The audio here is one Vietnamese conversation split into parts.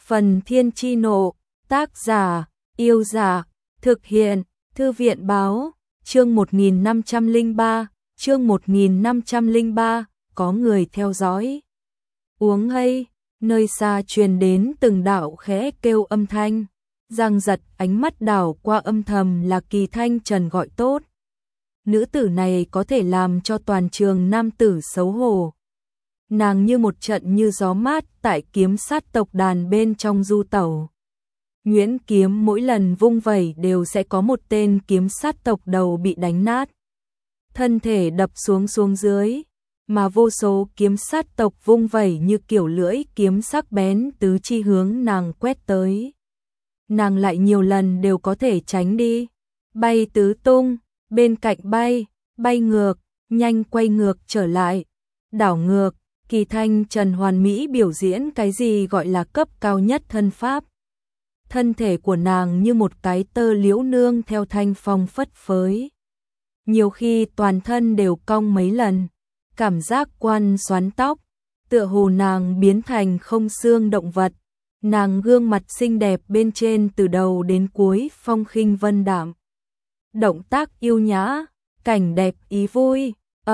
Phần Thiên Chi Nộ, tác giả, Yêu Giả, thực hiện, Thư viện Báo, chương 1503, có người theo dõi. Uống hay, nơi xa truyền đến từng đạo khẽ kêu âm thanh, Giang Giật ánh mắt đảo qua âm thầm là Kỳ Thanh Trần gọi tốt. Nữ tử này có thể làm cho toàn trường nam tử xấu hổ. Nàng như một trận như gió mát tại kiếm sát tộc đàn bên trong du tẩu. Nguyễn kiếm mỗi lần vung vẩy đều sẽ có một tên kiếm sát tộc đầu bị đánh nát, thân thể đập xuống dưới, mà vô số kiếm sát tộc vung vẩy như kiểu lưỡi kiếm sắc bén tứ chi hướng nàng quét tới. Nàng lại nhiều lần đều có thể tránh đi, bay tứ tung, bên cạnh bay ngược, nhanh quay ngược trở lại, đảo ngược. Kỳ Thanh Trần hoàn mỹ biểu diễn cái gì gọi là cấp cao nhất thân pháp. Thân thể của nàng như một cái tơ liễu nương theo thanh phong phất phới. Nhiều khi toàn thân đều cong mấy lần, cảm giác quăn xoắn tóc, tựa hồ nàng biến thành không xương động vật. Nàng gương mặt xinh đẹp bên trên từ đầu đến cuối phong khinh vân đạm. Động tác yêu nhã, cảnh đẹp ý vui,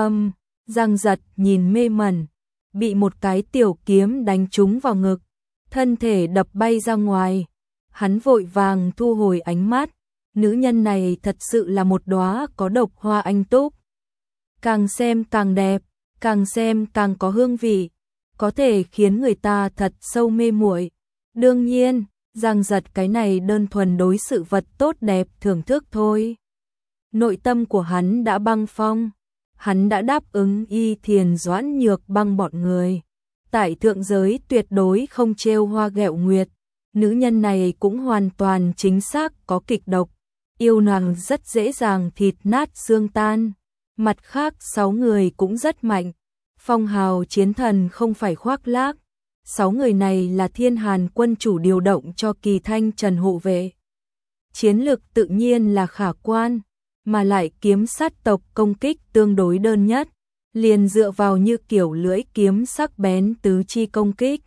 Giang Giật nhìn mê mẩn. Bị một cái tiểu kiếm đánh trúng vào ngực, thân thể đập bay ra ngoài. Hắn vội vàng thu hồi ánh mắt, nữ nhân này thật sự là một đóa có độc hoa anh túc. Càng xem càng đẹp, càng xem càng có hương vị, có thể khiến người ta thật sâu mê muội. Đương nhiên, Giang Giật cái này đơn thuần đối sự vật tốt đẹp thưởng thức thôi. Nội tâm của hắn đã băng phong. Hắn đã đáp ứng Y Thiền Doãn Nhược Băng bọn người. Tại thượng giới tuyệt đối không trêu hoa ghẹo nguyệt. Nữ nhân này cũng hoàn toàn chính xác có kịch độc. Yêu nàng rất dễ dàng thịt nát xương tan. Mặt khác 6 người cũng rất mạnh. Phong hào chiến thần không phải khoác lác. 6 người này là Thiên Hàn quân chủ điều động cho Kỳ Thanh Trần hộ vệ. Chiến lực tự nhiên là khả quan. Mà lại kiếm sát tộc công kích tương đối đơn nhất, liền dựa vào như kiểu lưỡi kiếm sắc bén tứ chi công kích.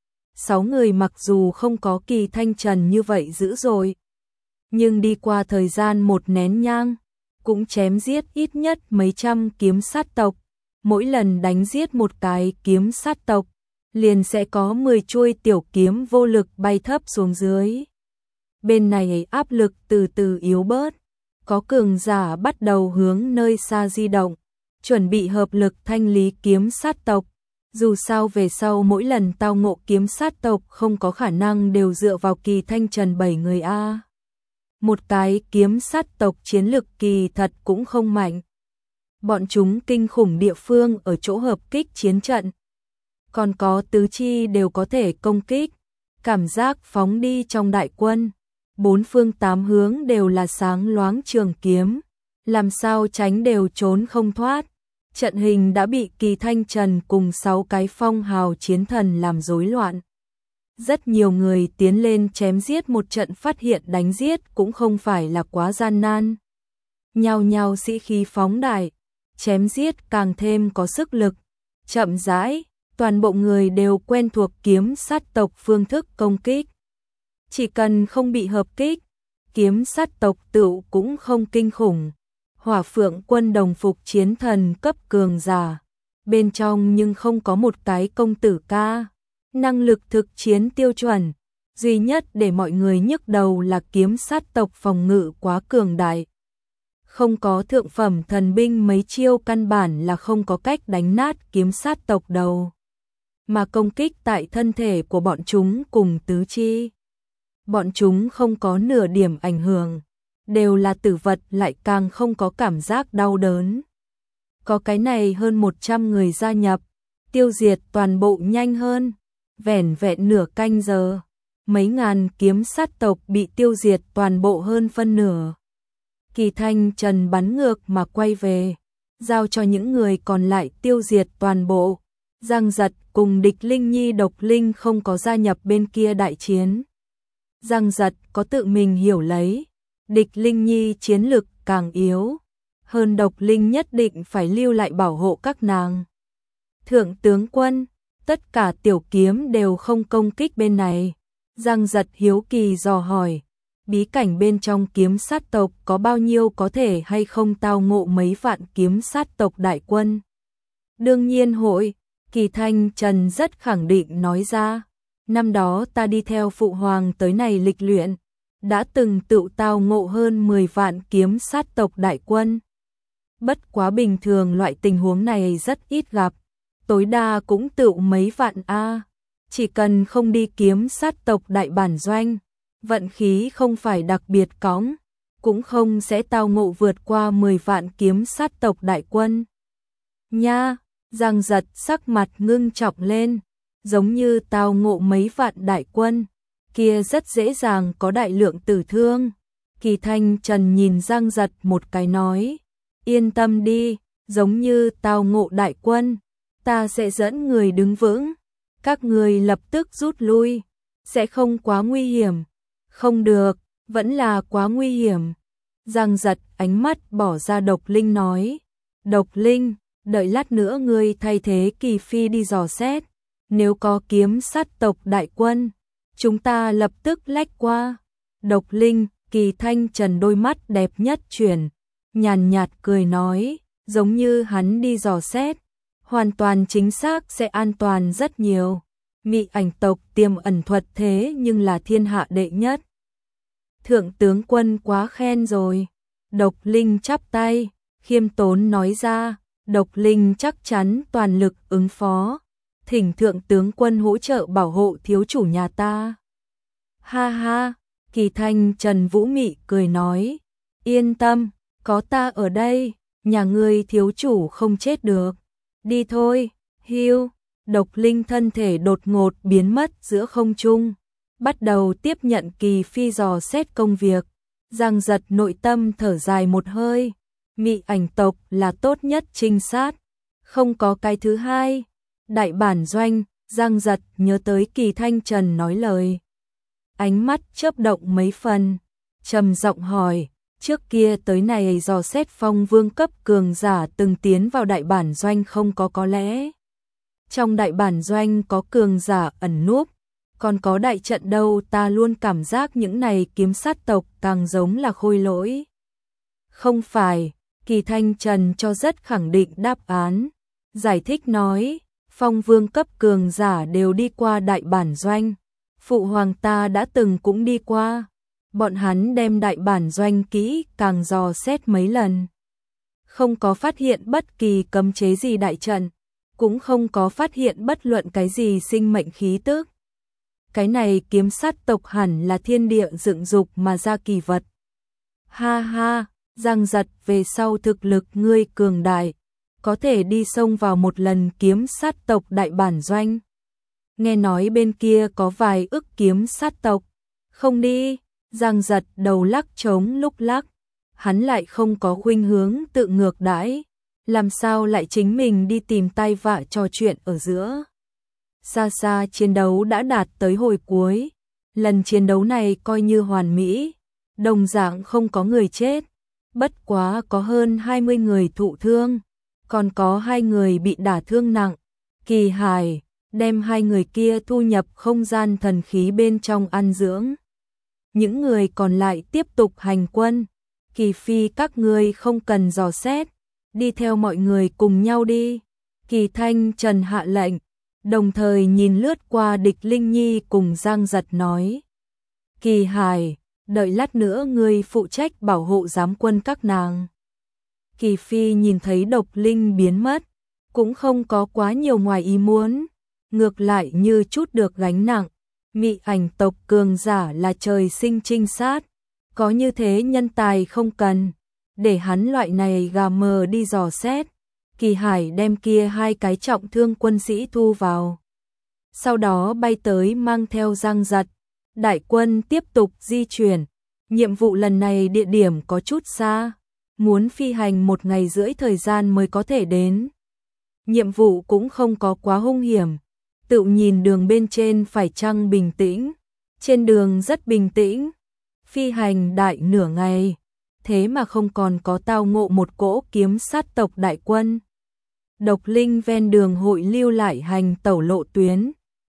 6 người mặc dù không có Kỳ Thanh Trần như vậy dữ dội, nhưng đi qua thời gian một nén nhang, cũng chém giết ít nhất mấy trăm kiếm sát tộc. Mỗi lần đánh giết một cái kiếm sát tộc, liền sẽ có 10 chuôi tiểu kiếm vô lực bay thấp xuống dưới. Bên này áp lực từ từ yếu bớt. Có cường giả bắt đầu hướng nơi xa di động, chuẩn bị hợp lực thanh lý kiếm sát tộc. Dù sao về sau mỗi lần tao ngộ kiếm sát tộc không có khả năng đều dựa vào Kỳ Thanh Trần 7 người a. Một cái kiếm sát tộc chiến lực kỳ thật cũng không mạnh. Bọn chúng kinh khủng địa phương ở chỗ hợp kích chiến trận. Còn có tứ chi đều có thể công kích, cảm giác phóng đi trong đại quân. 4 phương 8 hướng đều là sáng loáng trường kiếm, làm sao tránh đều trốn không thoát. Trận hình đã bị Kỳ Thanh Trần cùng 6 cái phong hào chiến thần làm rối loạn. Rất nhiều người tiến lên chém giết một trận, phát hiện đánh giết cũng không phải là quá gian nan. Nhao nhao sĩ khí phóng đại, chém giết càng thêm có sức lực. Chậm rãi, toàn bộ người đều quen thuộc kiếm sát tộc phương thức công kích. Chỉ cần không bị hợp kích, kiếm sát tộc tựu cũng không kinh khủng. Hỏa Phượng quân đồng phục chiến thần cấp cường giả, bên trong nhưng không có một cái công tử ca. Năng lực thực chiến tiêu chuẩn, duy nhất để mọi người nhức đầu là kiếm sát tộc phòng ngự quá cường đại. Không có thượng phẩm thần binh mấy chiêu căn bản là không có cách đánh nát kiếm sát tộc đầu. Mà công kích tại thân thể của bọn chúng cùng tứ chi. Bọn chúng không có nửa điểm ảnh hưởng, đều là tử vật lại càng không có cảm giác đau đớn. Có cái này hơn 100 người gia nhập, tiêu diệt toàn bộ nhanh hơn, vẻn vẹn nửa canh giờ. Mấy ngàn kiếm sát tộc bị tiêu diệt toàn bộ hơn phân nửa. Kỳ Thanh Trần bắn ngược mà quay về, giao cho những người còn lại tiêu diệt toàn bộ. Giang Giật cùng Địch Linh Nhi Độc Linh không có gia nhập bên kia đại chiến. Giang Giật có tự mình hiểu lấy, Địch Linh Nhi chiến lực càng yếu, hơn Độc Linh nhất định phải lưu lại bảo hộ các nàng. Thượng tướng quân, tất cả tiểu kiếm đều không công kích bên này. Giang Giật hiếu kỳ dò hỏi, bí cảnh bên trong kiếm sát tộc có bao nhiêu có thể hay không tao ngộ mấy vạn kiếm sát tộc đại quân? Đương nhiên hội, Kỳ Thanh Trần rất khẳng định nói ra, năm đó ta đi theo phụ hoàng tới này lịch luyện, đã từng tự tao ngộ hơn 10 vạn kiếm sát tộc đại quân. Bất quá bình thường loại tình huống này rất ít gặp, tối đa cũng tự mấy vạn a. Chỉ cần không đi kiếm sát tộc đại bản doanh, vận khí không phải đặc biệt cõng, cũng không sẽ tao ngộ vượt qua 10 vạn kiếm sát tộc đại quân. Nha, Giang Giật sắc mặt ngưng trọng lên, giống như tao ngộ mấy vạn đại quân, kia rất dễ dàng có đại lượng tử thương. Kỳ Thanh Trần nhìn Giang Giật một cái nói, yên tâm đi, giống như tao ngộ đại quân, ta sẽ dẫn người đứng vững, các người lập tức rút lui, sẽ không quá nguy hiểm. Không được, vẫn là quá nguy hiểm. Giang Giật ánh mắt bỏ ra Độc Linh nói, Độc Linh, đợi lát nữa ngươi thay thế Kỳ Phi đi dò xét, nếu có kiếm sát tộc đại quân, chúng ta lập tức lách qua. Độc Linh, Kỳ Thanh Trần đôi mắt đẹp nhất chuyển, nhàn nhạt cười nói, giống như hắn đi dò xét, hoàn toàn chính xác sẽ an toàn rất nhiều. Mị ảnh tộc tiềm ẩn thuật thế nhưng là thiên hạ đệ nhất. Thượng tướng quân quá khen rồi. Độc Linh chắp tay, khiêm tốn nói ra, Độc Linh chắc chắn toàn lực ứng phó, thỉnh thượng tướng quân hỗ trợ bảo hộ thiếu chủ nhà ta. Ha ha, Kỳ Thanh Trần Vũ Mị cười nói, yên tâm, có ta ở đây, nhà ngươi thiếu chủ không chết được. Đi thôi, hiu. Độc Linh thân thể đột ngột biến mất giữa không trung, bắt đầu tiếp nhận Kỳ Phi dò xét công việc. Giang Giật nội tâm thở dài một hơi, mị ảnh tộc là tốt nhất trinh sát, không có cái thứ hai. Đại bản doanh, Giang Giật nhớ tới Kỳ Thanh Trần nói lời. Ánh mắt chớp động mấy phần, trầm giọng hỏi, trước kia tới này dò xét phong vương cấp cường giả từng tiến vào đại bản doanh không có lẽ. Trong đại bản doanh có cường giả ẩn núp, còn có đại trận đâu, ta luôn cảm giác những này kiếm sát tộc càng giống là khôi lỗi. Không phải, Kỳ Thanh Trần cho rất khẳng định đáp án, giải thích nói, phong vương cấp cường giả đều đi qua đại bản doanh, phụ hoàng ta đã từng cũng đi qua, bọn hắn đem đại bản doanh kỹ càng dò xét mấy lần. Không có phát hiện bất kỳ cấm chế gì đại trận, cũng không có phát hiện bất luận cái gì sinh mệnh khí tức. Cái này kiếm sát tộc hẳn là thiên địa dựng dục mà ra kỳ vật. Ha ha, Giang Giật, về sau thực lực ngươi cường đại, có thể đi xông vào một lần kiếm sát tộc đại bản doanh. Nghe nói bên kia có vài ức kiếm sát tộc. Không đi, Giang Giật đầu lắc trống lúc lắc, hắn lại không có khuynh hướng tự ngược đãi. Làm sao lại chính mình đi tìm tai vạ trò chuyện ở giữa. Xa xa chiến đấu đã đạt tới hồi cuối, lần chiến đấu này coi như hoàn mỹ, đồng dạng không có người chết, bất quá có hơn 20 người thụ thương, còn có 2 người bị đả thương nặng. Kỳ Hải đem 2 người kia thu nhập không gian thần khí bên trong ăn dưỡng. Những người còn lại tiếp tục hành quân. Kỳ Phi, các ngươi không cần dò xét, đi theo mọi người cùng nhau đi. Kỳ Thanh Trần hạ lệnh, đồng thời nhìn lướt qua Địch Linh Nhi cùng Giang Giật nói. Kỳ Hải, đợi lát nữa ngươi phụ trách bảo hộ giám quân các nàng. Kỳ Phi nhìn thấy Độc Linh biến mất, cũng không có quá nhiều ngoài ý muốn, ngược lại như chút được gánh nặng. Mị ảnh tộc cường giả là trời sinh trinh sát, có như thế nhân tài không cần, để hắn loại này gà mờ đi dò xét. Kỳ Hải đem kia 2 cái trọng thương quân sĩ thu vào, sau đó bay tới mang theo Giang Giật. Đại quân tiếp tục di chuyển, nhiệm vụ lần này địa điểm có chút xa, muốn phi hành 1 ngày rưỡi thời gian mới có thể đến. Nhiệm vụ cũng không có quá hung hiểm, tự nhìn đường bên trên phải chăng bình tĩnh. Trên đường rất bình tĩnh, phi hành đại nửa ngày, thế mà không còn có tao ngộ một cỗ kiếm sát tộc đại quân. Độc Linh ven đường hội lưu lại hành tẩu lộ tuyến,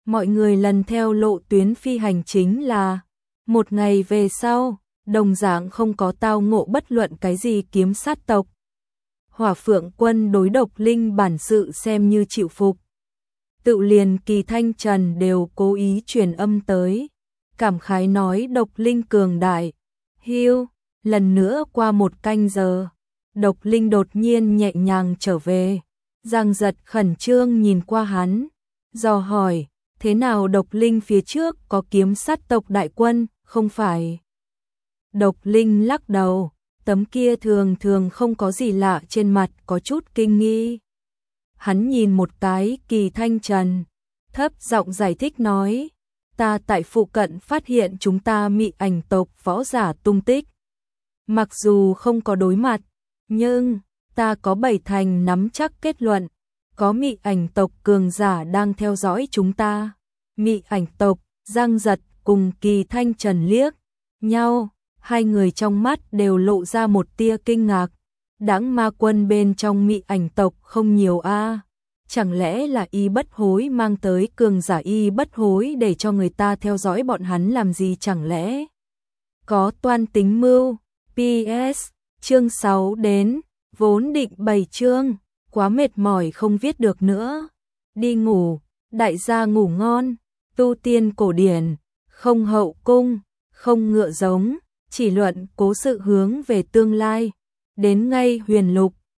Mọi người lần theo lộ tuyến phi hành chính là một ngày về sau, đồng dạng không có tao ngộ bất luận cái gì kiếm sát tộc. Hỏa Phượng Quân đối Độc Linh bản sự xem như chịu phục. Tự liền Kỳ Thanh Trần đều cố ý truyền âm tới, cảm khái nói Độc Linh cường đại. Hưu, lần nữa qua 1 canh giờ, Độc Linh đột nhiên nhẹ nhàng trở về. Giang Giật khẩn trương nhìn qua hắn, dò hỏi, thế nào Độc Linh phía trước có kiếm sát tộc đại quân, không phải? Độc Linh lắc đầu, tấm kia thường thường không có gì lạ trên mặt có chút kinh nghi. Hắn nhìn một cái Kỳ Thanh Trần, thấp giọng giải thích nói, ta tại phụ cận phát hiện chúng ta Mị Ảnh tộc võ giả tung tích. Mặc dù không có đối mặt, nhưng ta có 7 thành nắm chắc kết luận, có Mị Ảnh tộc cường giả đang theo dõi chúng ta. Mị Ảnh tộc, Giang Giật cùng Kỳ Thanh Trần liếc nhau, hai người trong mắt đều lộ ra một tia kinh ngạc. Đãng ma quân bên trong Mị Ảnh tộc không nhiều a, chẳng lẽ là Y Bất Hối mang tới cường giả Y Bất Hối để cho người ta theo dõi bọn hắn làm gì, chẳng lẽ có toan tính mưu. PS, chương 6 đến, vốn định 7 chương, quá mệt mỏi không viết được nữa. Đi ngủ, đại gia ngủ ngon, tu tiên cổ điển, không hậu cung, không ngựa giống, chỉ luận cố sự hướng về tương lai. Đến ngay huyền lục,